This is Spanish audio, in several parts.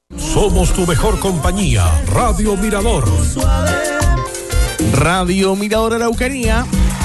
Somos tu mejor compañía, Radio Mirador. Radio Mirador Araucanía.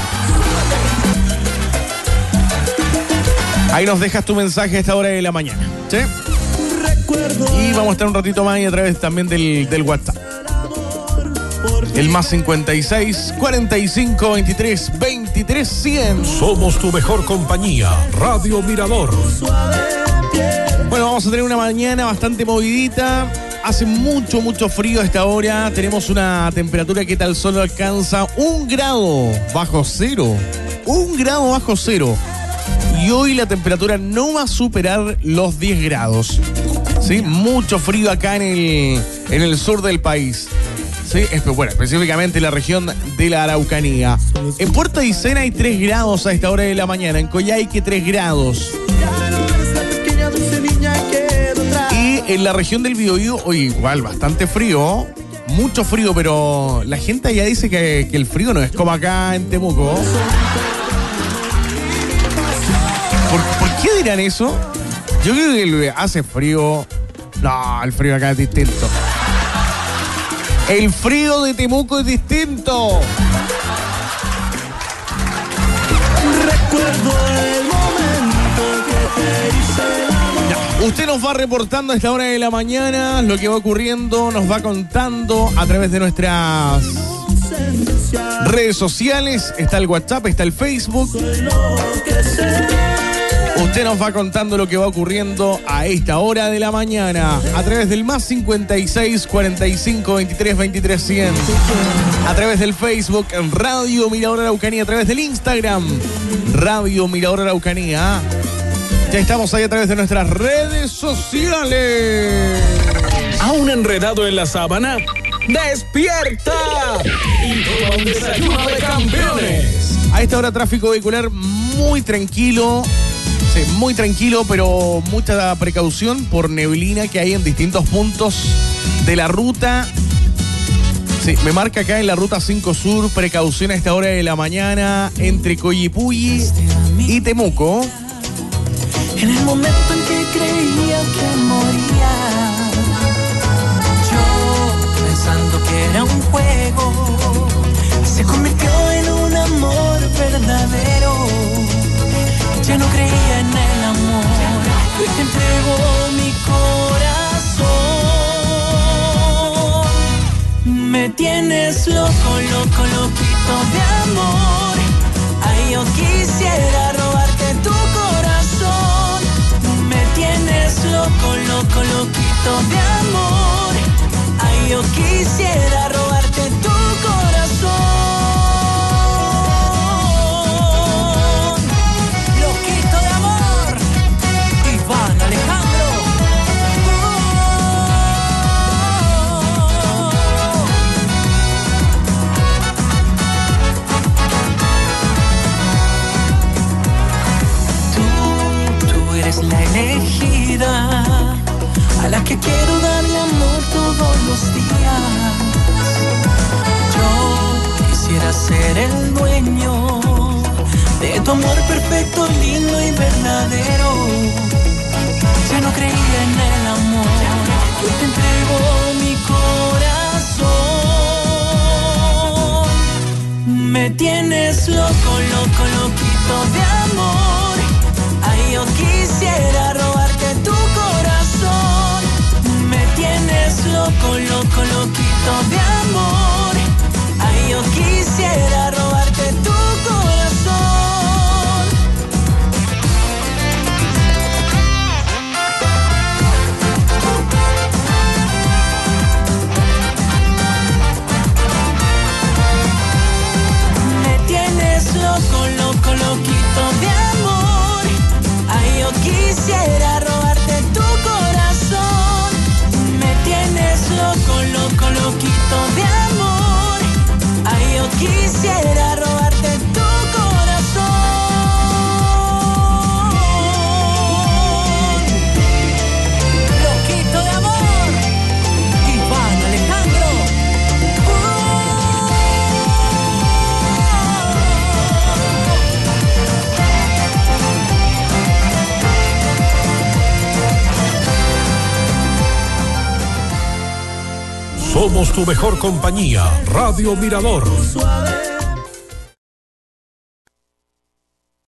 Ahí nos dejas tu mensaje a esta hora de la mañana, ¿sí? Y vamos a estar un ratito más y a través también del WhatsApp. El más 56 45 23 23 100. Somos tu mejor compañía, Radio Mirador. Bueno, vamos a tener una mañana bastante movidita. Hace mucho frío a esta hora. Tenemos una temperatura que tan solo alcanza 1 grado bajo cero. 1 grado bajo cero. Y hoy la temperatura no va a superar los 10 grados. ¿Sí? Mucho frío acá en el sur del país. ¿Sí? Bueno, específicamente en la región de la Araucanía. En Puerto Aysén hay 3 grados a esta hora de la mañana. En Coyhaique 3 grados. Y en la región del Biobío, hoy igual bastante frío. Mucho frío, pero la gente allá dice que el frío no es como acá en Temuco. ¿Por qué dirán eso? Yo creo que hace frío. No, el frío acá es distinto. El frío de Temuco es distinto. Recuerdo el momento que te hice el amor. Usted nos va reportando a esta hora de la mañana lo que va ocurriendo, nos va contando a través de nuestras redes sociales. Está el WhatsApp, está el Facebook. Usted nos va contando lo que va ocurriendo a esta hora de la mañana a través del más 56 45 23 23 100, a través del Facebook Radio Mirador Araucanía, a través del Instagram Radio Mirador Araucanía. Ya estamos ahí a través de nuestras redes sociales. ¿Aún enredado en la sábana? ¡Despierta! Y toma un desayuno de campeones. A esta hora tráfico vehicular muy tranquilo. Sí, muy tranquilo, pero mucha precaución por neblina que hay en distintos puntos de la ruta. Sí, me marca acá en la ruta 5 Sur, precaución a esta hora de la mañana entre Coyhaique y Temuco. En el momento en que creía que moría, yo pensando que era un juego, se convirtió en un amor verdadero. Ya no creía en el amor, hoy te entrego mi corazón. Me tienes loco, loquito de amor. Ay, yo quisiera robarte tu corazón. Me tienes loco, loquito de amor. Ay, yo quisiera robarte tu corazón. La elegida, a la que quiero darle amor todos los días. Yo quisiera ser el dueño de tu amor perfecto, lindo y verdadero. Ya no creía en el amor, yo te entrego mi corazón. Me tienes loco, loquito de amor. Ay, yo quisiera robarte tu corazón. Me tienes loco, loquito de amor. Ay, yo quisiera robarte tu corazón. Me tienes loco, loquito de amor. Ay, yo quisiera robarte tu corazón. Me tienes loco, loquito Somos tu mejor compañía, Radio Mirador. Suave.